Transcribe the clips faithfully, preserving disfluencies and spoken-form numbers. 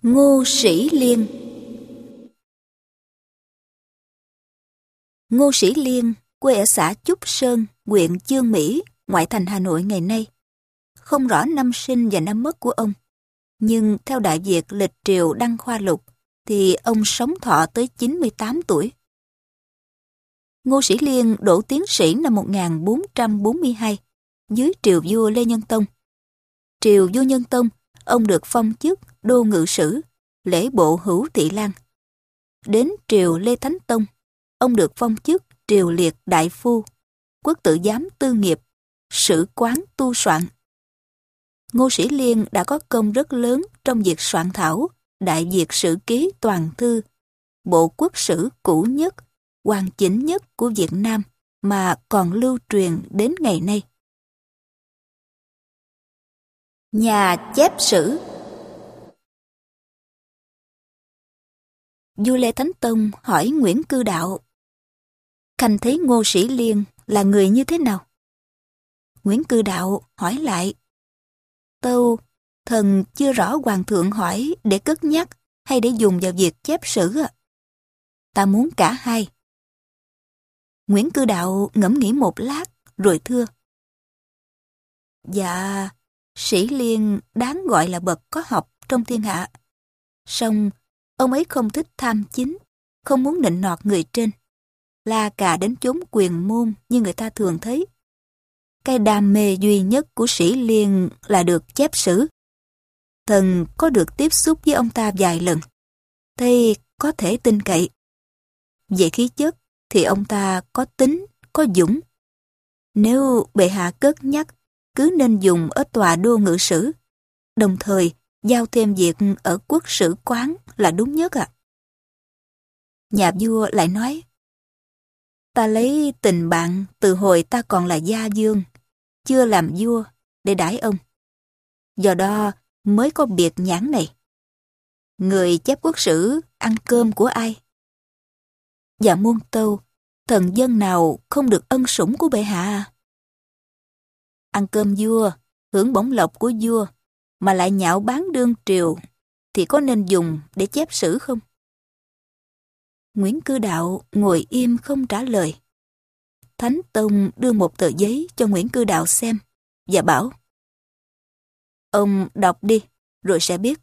Ngô Sĩ Liên. Ngô Sĩ Liên quê ở xã Chúc Sơn, huyện Chương Mỹ, ngoại thành Hà Nội ngày nay. Không rõ năm sinh và năm mất của ông, nhưng theo Đại Việt lịch triều Đăng Khoa Lục thì ông sống thọ tới chín mươi tám tuổi. Ngô Sĩ Liên đỗ tiến sĩ năm một nghìn bốn trăm bốn mươi hai dưới triều vua Lê Nhân Tông. Triều vua Nhân Tông, ông được phong chức đô ngự sử, lễ bộ hữu thị lang. Đến triều Lê Thánh Tông, ông được phong chức triều liệt đại phu, quốc tử giám tư nghiệp, sử quán tu soạn. Ngô Sĩ Liên đã có công rất lớn trong việc soạn thảo Đại Việt Sử Ký Toàn Thư, bộ quốc sử cũ nhất, hoàn chỉnh nhất của Việt Nam mà còn lưu truyền đến ngày nay. Nhà chép sử. Vua Lê Thánh Tông hỏi Nguyễn Cư Đạo: Khanh thấy Ngô Sĩ Liên là người như thế nào? Nguyễn Cư Đạo hỏi lại: Tâu, thần chưa rõ hoàng thượng hỏi để cất nhắc hay để dùng vào việc chép sử ạ? Ta muốn cả hai. Nguyễn Cư Đạo ngẫm nghĩ một lát rồi thưa: Dạ, Sĩ Liên đáng gọi là bậc có học trong thiên hạ. Song ông ấy không thích tham chính, không muốn nịnh nọt người trên, la cà đến chốn quyền môn như người ta thường thấy. Cái đam mê duy nhất của Sĩ Liên là được chép sử. Thần có được tiếp xúc với ông ta vài lần, thế có thể tin cậy. Về khí chất thì ông ta có tính, có dũng. Nếu bệ hạ cất nhắc, cứ nên dùng ở tòa đô ngự sử, đồng thời giao thêm việc ở quốc sử quán là đúng nhất ạ. Nhà vua lại nói: Ta lấy tình bạn từ hồi ta còn là gia vương, chưa làm vua, để đãi ông. Do đó mới có biệt nhãn này. Người chép quốc sử ăn cơm của ai? Dạ muôn tâu, thần dân nào không được ân sủng của bệ hạ? Ăn cơm vua, hưởng bổng lộc của vua, mà lại nhạo báng đương triều, thì có nên dùng để chép sử không? Nguyễn Cư Đạo ngồi im không trả lời. Thánh Tông đưa một tờ giấy cho Nguyễn Cư Đạo xem và bảo: Ông đọc đi, rồi sẽ biết.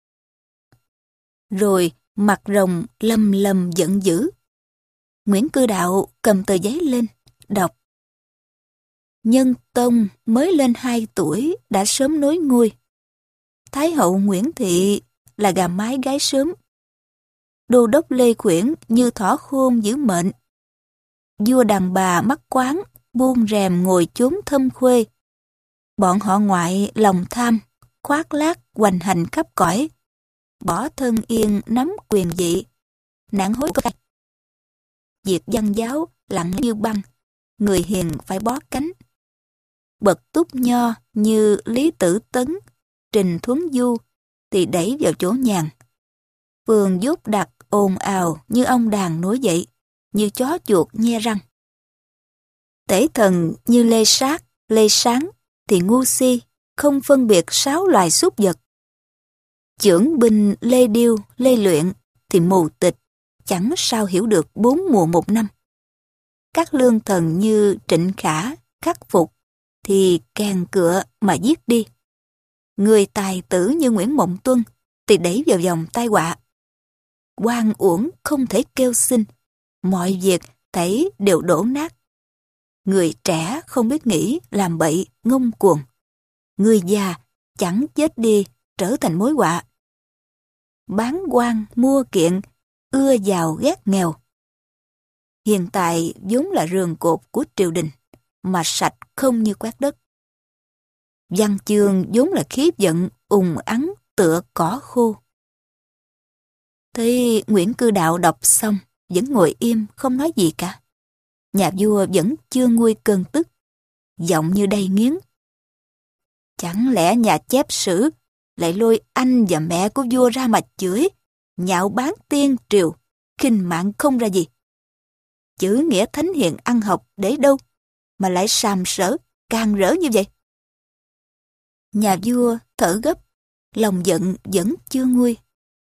Rồi mặt rồng lầm lầm giận dữ. Nguyễn Cư Đạo cầm tờ giấy lên, đọc: Nhân Tông mới lên hai tuổi đã sớm nối ngôi. Thái hậu Nguyễn Thị là gà mái gái sớm. Đô đốc Lê Khuyển như thỏ khôn giữ mệnh. Vua đàn bà mắc quáng, buông rèm ngồi chốn thâm khuê. Bọn họ ngoại lòng tham, khoác lác hoành hành khắp cõi. Bỏ thân yên nắm quyền vị, nạn hối cai. Việc văn giáo lặng như băng, người hiền phải bó cánh. Bậc túc nho như Lý Tử Tấn, Trình Thuấn Du thì đẩy vào chỗ nhàn. Phường dốt đặt ồn ào như ông đàn nổi dậy, như chó chuột nhe răng. Tể thần như Lê Sát, Lê Sáng thì ngu si, không phân biệt sáu loài súc vật. Chưởng binh Lê Điêu, Lê Luyện thì mù tịch, chẳng sao hiểu được bốn mùa một năm. Các lương thần như Trịnh Khả, Khắc Phục thì càng cựa mà giết đi. Người tài tử như Nguyễn Mộng Tuân thì đẩy vào vòng tai họa. Oan uổng không thể kêu xin, mọi việc thấy đều đổ nát. Người trẻ không biết nghĩ, làm bậy, ngông cuồng. Người già chẳng chết đi, trở thành mối họa. Bán quan mua kiện, ưa giàu ghét nghèo. Hiện tại vốn là rường cột của triều đình, mà sạch không như quét đất. Văn chương vốn là khí vận, ùng ắng tựa cỏ khô. Thế Nguyễn Cư Đạo đọc xong, vẫn ngồi im không nói gì cả. Nhà vua vẫn chưa nguôi cơn tức, giọng như đầy nghiến. Chẳng lẽ nhà chép sử lại lôi anh và mẹ của vua ra mà chửi, nhạo báng tiên triều, khinh mạng không ra gì. Chữ nghĩa thánh hiền ăn học để đâu, mà lại sàm sỡ, càng rỡ như vậy? Nhà vua thở gấp, lòng giận vẫn chưa nguôi.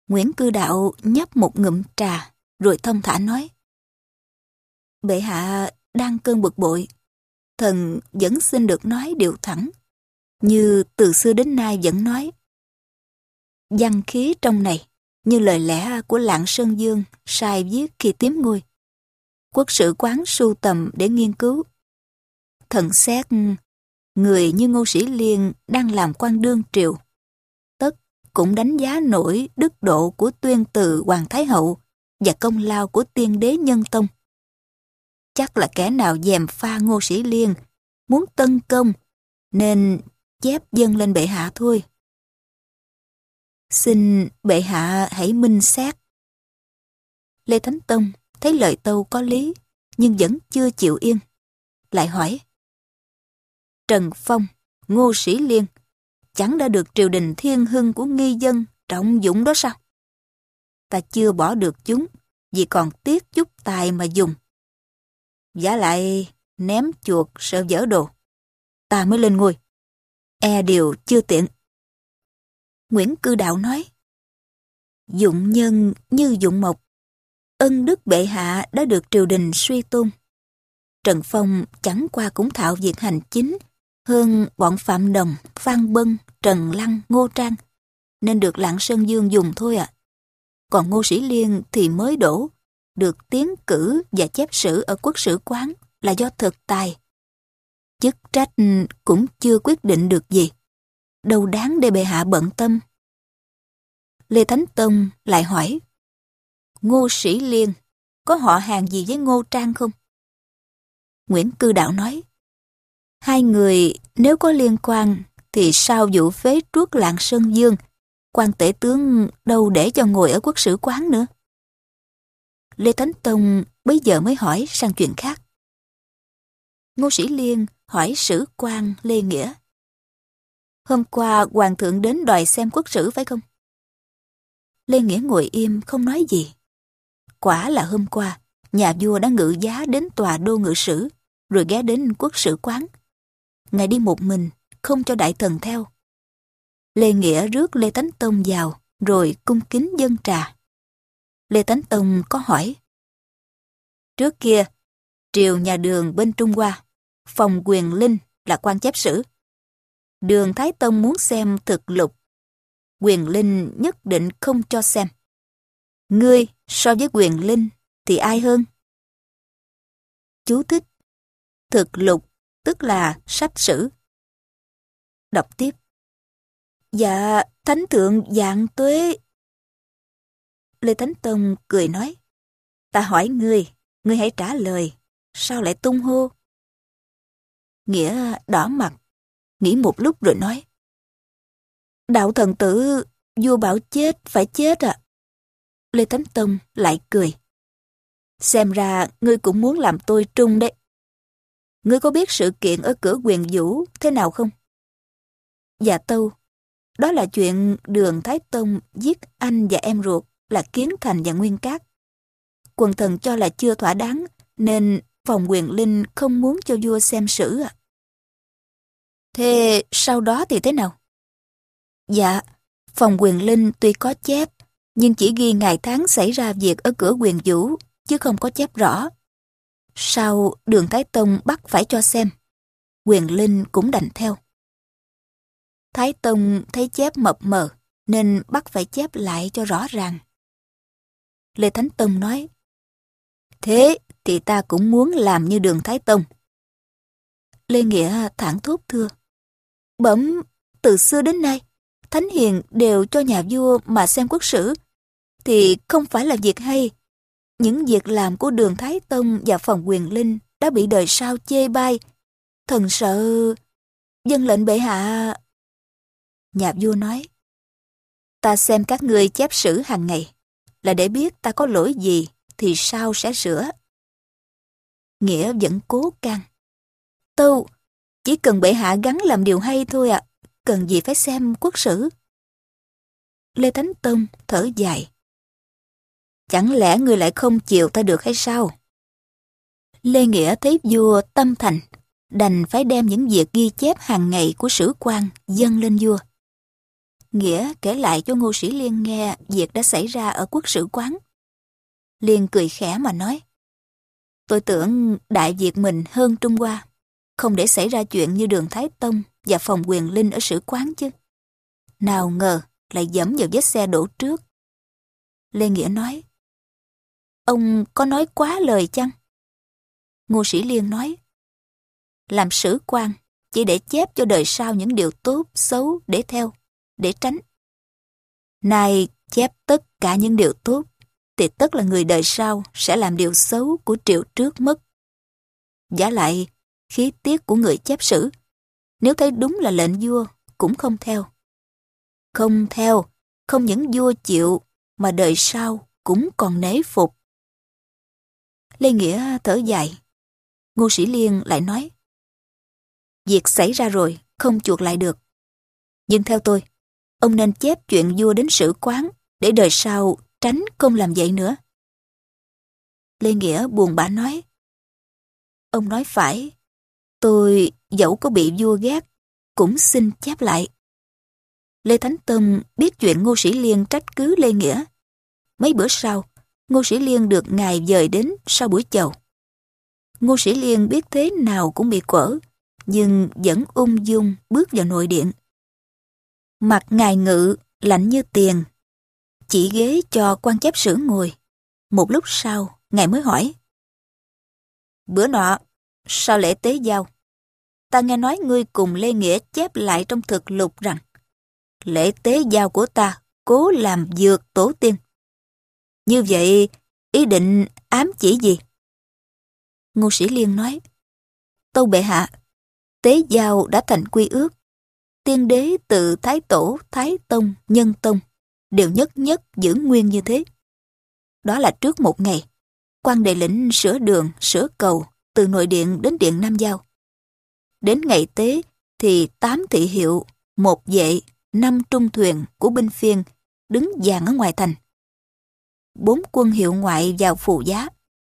Nguyễn Cư Đạo nhấp một ngụm trà, rồi thông thả nói. Bệ hạ đang cơn bực bội, thần vẫn xin được nói điều thẳng, như từ xưa đến nay vẫn nói. Văn khí trong này, như lời lẽ của Lạng Sơn Dương sai viết khi tiếm ngôi. Quốc sử quán sưu tầm để nghiên cứu. Thần xét, người như Ngô Sĩ Liên đang làm quan đương triều, tất cũng đánh giá nổi đức độ của tuyên từ Hoàng Thái Hậu và công lao của tiên đế Nhân Tông. Chắc là kẻ nào gièm pha Ngô Sĩ Liên, muốn tấn công, nên chép dâng lên bệ hạ thôi. Xin bệ hạ hãy minh xét. Lê Thánh Tông thấy lời tâu có lý, nhưng vẫn chưa chịu yên. Lại hỏi. Trần Phong, Ngô Sĩ Liên, chẳng đã được triều đình thiên hưng của nghi dân trọng dụng đó sao? Ta chưa bỏ được chúng, vì còn tiếc chút tài mà dùng. Vả lại ném chuột sợ dở đồ, ta mới lên ngôi. E điều chưa tiện. Nguyễn Cư Đạo nói. Dụng nhân như dụng mộc, ân đức bệ hạ đã được triều đình suy tôn. Trần Phong chẳng qua cũng thạo việc hành chính hơn bọn Phạm Đồng, Phan Bân, Trần Lăng, Ngô Trang, nên được Lạng Sơn Dương dùng thôi ạ. À. Còn Ngô Sĩ Liên thì mới đổ, được tiến cử và chép sử ở quốc sử quán là do thực tài. Chức trách cũng chưa quyết định được gì, đâu đáng để bệ hạ bận tâm. Lê Thánh Tông lại hỏi. Ngô Sĩ Liên có họ hàng gì với Ngô Trang không? Nguyễn Cư Đạo nói. Hai người nếu có liên quan thì sao vụ phế truất Lạng Sơn Dương, quan tể tướng đâu để cho ngồi ở quốc sử quán nữa. Lê Thánh Tông bấy giờ mới hỏi sang chuyện khác. Ngô Sĩ Liên hỏi sử quan Lê Nghĩa. Hôm qua hoàng thượng đến đòi xem quốc sử phải không? Lê Nghĩa ngồi im không nói gì. Quả là hôm qua, nhà vua đã ngự giá đến tòa đô ngự sử, rồi ghé đến quốc sử quán. Ngài đi một mình, không cho đại thần theo. Lê Nghĩa rước Lê Thánh Tông vào, rồi cung kính dâng trà. Lê Thánh Tông có hỏi. Trước kia, triều nhà Đường bên Trung Hoa, Phòng Quyền Linh là quan chép sử. Đường Thái Tông muốn xem thực lục, Quyền Linh nhất định không cho xem. Ngươi so với Quyền Linh thì ai hơn? Chú thích. Thực lục tức là sách sử. Đọc tiếp. Dạ, Thánh Thượng vạn tuế. Lê Thánh Tông cười nói. Ta hỏi ngươi, ngươi hãy trả lời. Sao lại tung hô? Nghĩa đỏ mặt, nghĩ một lúc rồi nói. Đạo thần tử, vua bảo chết phải chết à? Lê Thánh Tông lại cười. Xem ra ngươi cũng muốn làm tôi trung đấy. Ngươi có biết sự kiện ở cửa Quyền Vũ thế nào không? Dạ tâu, đó là chuyện Đường Thái Tông giết anh và em ruột là Kiến Thành và Nguyên Cát. Quần thần cho là chưa thỏa đáng, nên Phòng Quyền Linh không muốn cho vua xem sử à. Thế sau đó thì thế nào? Dạ, Phòng Quyền Linh tuy có chép, nhưng chỉ ghi ngày tháng xảy ra việc ở cửa Quyền Vũ, chứ không có chép rõ. Sau Đường Thái Tông bắt phải cho xem, Quyền Linh cũng đành theo. Thái Tông thấy chép mập mờ, nên bắt phải chép lại cho rõ ràng. Lê Thánh Tông nói, thế thì ta cũng muốn làm như Đường Thái Tông. Lê Nghĩa thẳng thốt thưa, bẩm, từ xưa đến nay, Thánh Hiền đều cho nhà vua mà xem quốc sử, thì không phải là việc hay. Những việc làm của Đường Thái Tông và Phòng Quyền Linh đã bị đời sau chê bai. Thần sợ... Dân lệnh bệ hạ... Nhà vua nói, ta xem các ngươi chép sử hàng ngày, là để biết ta có lỗi gì thì sao sẽ sửa. Nghĩa vẫn cố can. Tâu, chỉ cần bệ hạ gắng làm điều hay thôi ạ, à. Cần gì phải xem quốc sử. Lê Thánh Tông thở dài. Chẳng lẽ ngươi lại không chịu ta được hay sao? Lê Nghĩa thấy vua tâm thành, đành phải đem những việc ghi chép hàng ngày của sử quan dâng lên vua. Nghĩa kể lại cho Ngô Sĩ Liên nghe việc đã xảy ra ở quốc sử quán. Liên cười khẽ mà nói: tôi tưởng Đại Việt mình hơn Trung Hoa, không để xảy ra chuyện như Đường Thái Tông và Phòng Quyền Linh ở sử quán chứ. Nào ngờ lại dẫm vào vết xe đổ trước. Lê Nghĩa nói: ông có nói quá lời chăng? Ngô Sĩ Liên nói: làm sử quan chỉ để chép cho đời sau những điều tốt, xấu để theo, để tránh. Nay chép tất cả những điều tốt, thì tất là người đời sau sẽ làm điều xấu của triều trước mất. Vả lại, khí tiết của người chép sử, nếu thấy đúng là lệnh vua, cũng không theo. Không theo, không những vua chịu, mà đời sau cũng còn nể phục. Lê Nghĩa thở dài. Ngô Sĩ Liên lại nói: việc xảy ra rồi, không chuộc lại được. Nhưng theo tôi, ông nên chép chuyện vua đến sử quán, để đời sau tránh không làm vậy nữa. Lê Nghĩa buồn bã nói: ông nói phải, tôi dẫu có bị vua ghét, cũng xin chép lại. Lê Thánh Tông biết chuyện Ngô Sĩ Liên trách cứ Lê Nghĩa. Mấy bữa sau, Ngô Sĩ Liên được ngài dời đến sau buổi chầu. Ngô Sĩ Liên biết thế nào cũng bị quở, nhưng vẫn ung dung bước vào nội điện. Mặt ngài Ngự lạnh như tiền, chỉ ghế cho quan chép sử ngồi. Một lúc sau, ngài mới hỏi: bữa nọ, sau lễ tế giao, ta nghe nói ngươi cùng Lê Nghĩa chép lại trong thực lục rằng lễ tế giao của ta cố làm dược tổ tiên. Như vậy, ý định ám chỉ gì? Ngô Sĩ Liên nói: tâu bệ hạ, tế giao đã thành quy ước. Tiên đế từ Thái Tổ, Thái Tông, Nhân Tông đều nhất nhất giữ nguyên như thế. Đó là trước một ngày, quan đề lĩnh sửa đường, sửa cầu từ nội điện đến điện Nam Giao. Đến ngày tế thì tám thị hiệu, một vệ, năm trung thuyền của binh phiên đứng dàn ở ngoài thành. Bốn quân hiệu ngoại vào phù giá.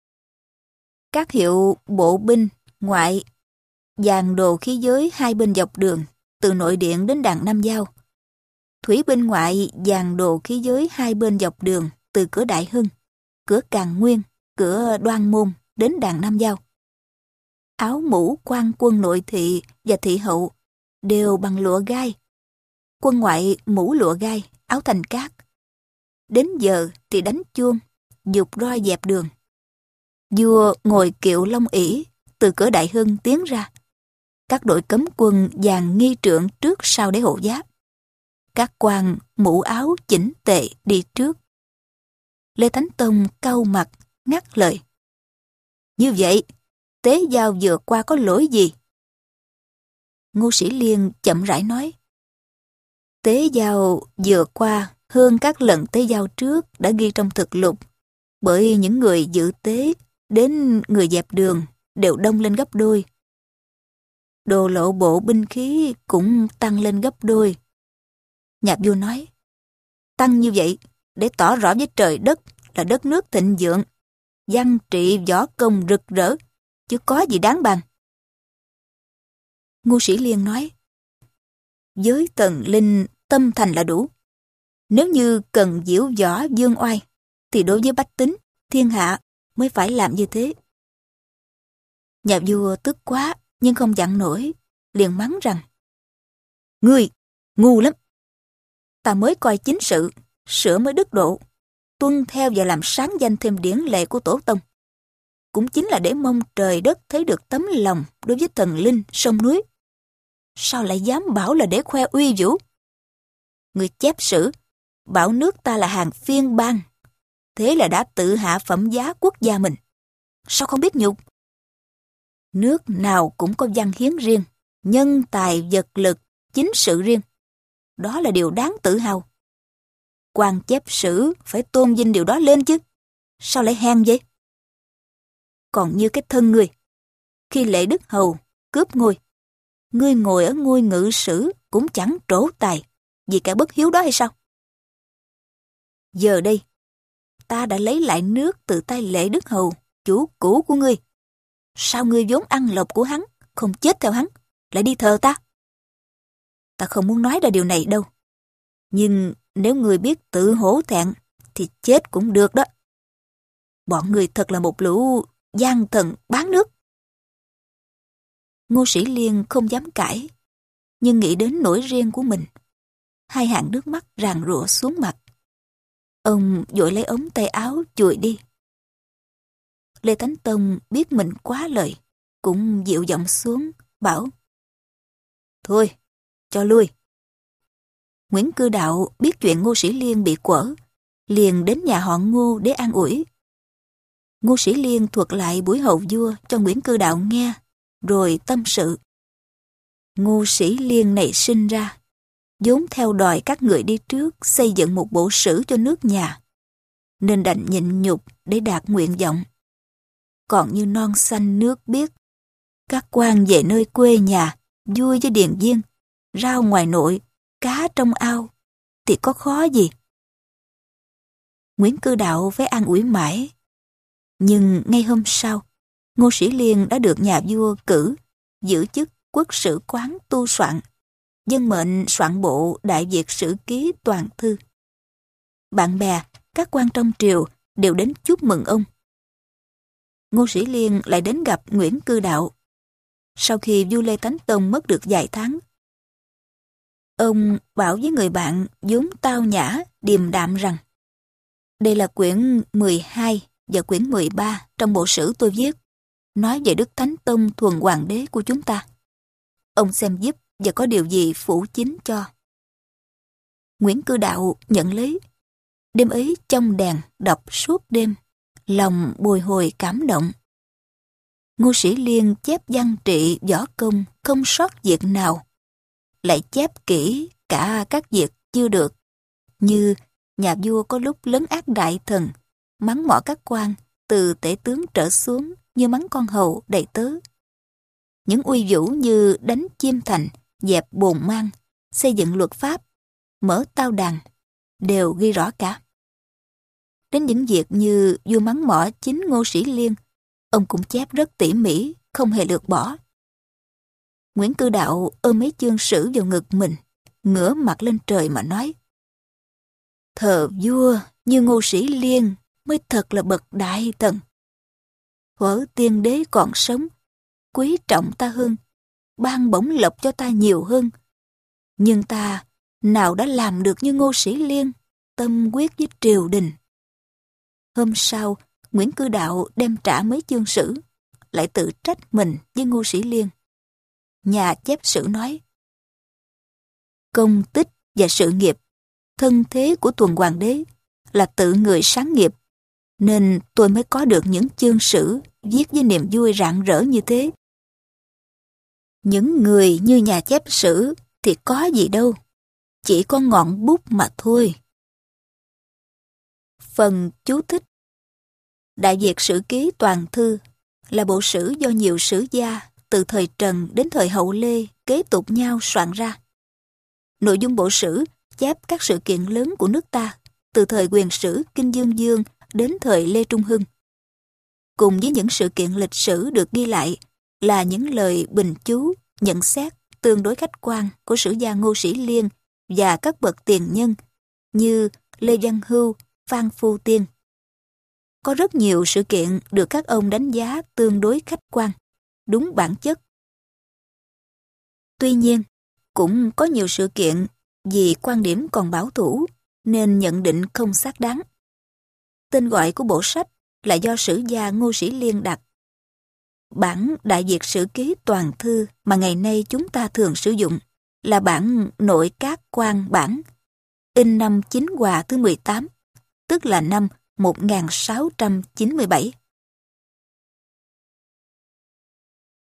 Các hiệu bộ binh, ngoại, dàn đồ khí giới hai bên dọc đường, từ nội điện đến đàn Nam Giao. Thủy binh ngoại dàn đồ khí giới hai bên dọc đường, từ cửa Đại Hưng, cửa Càn Nguyên, cửa Đoan Môn đến đàn Nam Giao. Áo mũ quan quân nội thị và thị hậu đều bằng lụa gai. Quân ngoại mũ lụa gai, áo thành cát. Đến giờ thì đánh chuông, giục roi dẹp đường. Vua ngồi kiệu long ỷ từ cửa Đại Hưng tiến ra. Các đội cấm quân dàn nghi trượng trước sau để hộ giá. Các quan mũ áo chỉnh tề đi trước. Lê Thánh Tông cau mặt ngắt lời: như vậy, tế giao vừa qua có lỗi gì? Ngô Sĩ Liên chậm rãi nói: tế giao vừa qua hơn các lần tế giao trước đã ghi trong thực lục, bởi những người dự tế đến người dẹp đường đều đông lên gấp đôi. Đồ lộ bộ binh khí cũng tăng lên gấp đôi. Nhà vua nói: tăng như vậy để tỏ rõ với trời đất là đất nước thịnh vượng, văn trị võ công rực rỡ, chứ có gì đáng bàn. Ngô Sĩ Liên nói: với tần linh tâm thành là đủ. Nếu như cần diễu võ dương oai, thì đối với bách tính, thiên hạ mới phải làm như thế. Nhà vua tức quá, nhưng không dặn nổi, liền mắng rằng: ngươi ngu lắm. Ta mới coi chính sự, sửa mới đức độ, tuân theo và làm sáng danh thêm điển lệ của tổ tông. Cũng chính là để mong trời đất thấy được tấm lòng đối với thần linh sông núi. Sao lại dám bảo là để khoe uy vũ? Người chép sử bảo nước ta là hàng phiên bang, thế là đã tự hạ phẩm giá quốc gia mình. Sao không biết nhục? Nước nào cũng có văn hiến riêng, nhân tài vật lực, chính sự riêng. Đó là điều đáng tự hào. Quan chép sử phải tôn vinh điều đó lên chứ. Sao lại hèn vậy? Còn như cái thân ngươi, khi Lệ Đức Hầu cướp ngôi, ngươi ngồi ở ngôi ngự sử cũng chẳng trổ tài vì kẻ bất hiếu đó hay sao? Giờ đây, ta đã lấy lại nước từ tay Lệ Đức Hầu, chủ cũ của ngươi. Sao ngươi vốn ăn lộc của hắn, không chết theo hắn, lại đi thờ ta? Ta không muốn nói ra điều này đâu. Nhưng nếu người biết tự hổ thẹn thì chết cũng được đó. Bọn người thật là một lũ gian thần bán nước. Ngô Sĩ Liên không dám cãi, nhưng nghĩ đến nỗi riêng của mình. Hai hàng nước mắt ràn rụa xuống mặt. Ông vội lấy ống tay áo chùi đi. Lê Thánh Tông biết mình quá lời, cũng dịu giọng xuống, bảo: Thôi, cho lui. Nguyễn Cư Đạo biết chuyện Ngô Sĩ Liên bị quở, liền đến nhà họ Ngô để an ủi. Ngô Sĩ Liên thuật lại buổi hầu vua cho Nguyễn Cư Đạo nghe, rồi tâm sự. Ngô Sĩ Liên này sinh ra, vốn theo đòi các người đi trước xây dựng một bộ sử cho nước nhà, nên đành nhịn nhục để đạt nguyện vọng. Còn như non xanh nước biếc, các quan về nơi quê nhà, vui với điền viên, rau ngoài nội, cá trong ao, thì có khó gì. Nguyễn Cư Đạo phải an ủi mãi. Nhưng ngay hôm sau, Ngô Sĩ Liên đã được nhà vua cử giữ chức quốc sử quán tu soạn, dân mệnh soạn bộ Đại Việt Sử Ký toàn thư. Bạn bè, các quan trong triều đều đến chúc mừng ông. Ngô Sĩ Liên lại đến gặp Nguyễn Cư Đạo. Sau khi vua Lê Thánh Tông mất được vài tháng, ông bảo với người bạn vốn tao nhã, điềm đạm rằng: đây là quyển mười hai và quyển mười ba trong bộ sử tôi viết, nói về Đức Thánh Tông thuần hoàng đế của chúng ta. Ông xem giúp và có điều gì phủ chính cho. Nguyễn Cư Đạo nhận lấy. Đêm ấy trong đèn đọc suốt đêm, lòng bồi hồi cảm động. Ngô Sĩ Liên chép văn trị võ công không sót việc nào, lại chép kỹ cả các việc chưa được, như nhà vua có lúc lấn át đại thần, mắng mỏ các quan từ tể tướng trở xuống như mắng con hầu đầy tớ. Những uy vũ như đánh chiêm thành, dẹp bồn mang, xây dựng luật pháp, mở tao đàn, đều ghi rõ cả. Đến những việc như vua mắng mỏ chính Ngô Sĩ Liên, ông cũng chép rất tỉ mỉ, không hề lược bỏ. Nguyễn Cư Đạo ôm mấy chương sử vào ngực mình, ngửa mặt lên trời mà nói: thờ vua như Ngô Sĩ Liên mới thật là bậc đại thần. Thuở tiên đế còn sống, quý trọng ta hơn, ban bổng lộc cho ta nhiều hơn. Nhưng ta nào đã làm được như Ngô Sĩ Liên, tâm quyết với triều đình. Hôm sau, Nguyễn Cư Đạo đem trả mấy chương sử, lại tự trách mình với Ngô Sĩ Liên. Nhà chép sử nói: công tích và sự nghiệp, thân thế của thuần hoàng đế là tự người sáng nghiệp, nên tôi mới có được những chương sử viết với niềm vui rạng rỡ như thế. Những người như nhà chép sử thì có gì đâu, chỉ có ngọn bút mà thôi. Phần chú thích: Đại Việt Sử Ký toàn thư là bộ sử do nhiều sử gia từ thời Trần đến thời Hậu Lê kế tục nhau soạn ra. Nội dung bộ sử chép các sự kiện lớn của nước ta từ thời Quyền Sử Kinh Dương Dương đến thời Lê Trung Hưng. Cùng với những sự kiện lịch sử được ghi lại là những lời bình chú, nhận xét tương đối khách quan của sử gia Ngô Sĩ Liên và các bậc tiền nhân như Lê Văn Hưu, Phan Phu Tiên. Có rất nhiều sự kiện được các ông đánh giá tương đối khách quan, đúng bản chất. Tuy nhiên, cũng có nhiều sự kiện vì quan điểm còn bảo thủ nên nhận định không xác đáng. Tên gọi của bộ sách là do sử gia Ngô Sĩ Liên đặt. Bản Đại Việt Sử Ký toàn thư mà ngày nay chúng ta thường sử dụng là bản Nội Các Quan bản, in năm Chính Hòa thứ mười tám, tức là năm một nghìn sáu trăm chín mươi bảy.